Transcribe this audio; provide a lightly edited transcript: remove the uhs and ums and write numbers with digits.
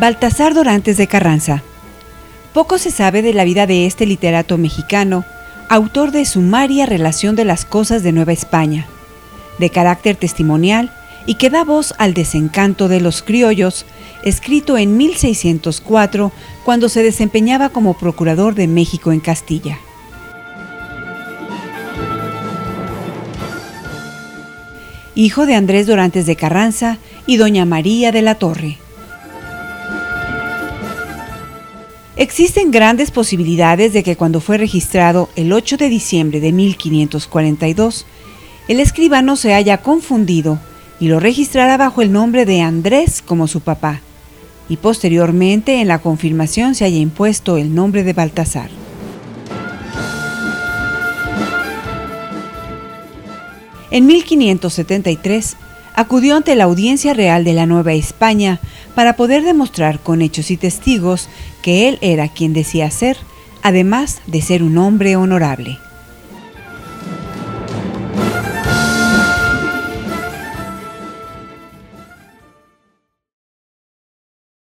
Baltasar Dorantes de Carranza. Poco se sabe de la vida de este literato mexicano, autor de Sumaria Relación de las Cosas de Nueva España, de carácter testimonial y que da voz al desencanto de los criollos, escrito en 1604, cuando se desempeñaba como procurador de México en Castilla. Hijo de Andrés Dorantes de Carranza y doña María de la Torre. Existen grandes posibilidades de que cuando fue registrado el 8 de diciembre de 1542, el escribano se haya confundido y lo registrara bajo el nombre de Andrés como su papá, y posteriormente en la confirmación se haya impuesto el nombre de Baltasar. En 1573, acudió ante la Audiencia Real de la Nueva España para poder demostrar con hechos y testigos que él era quien decía ser, además de ser un hombre honorable.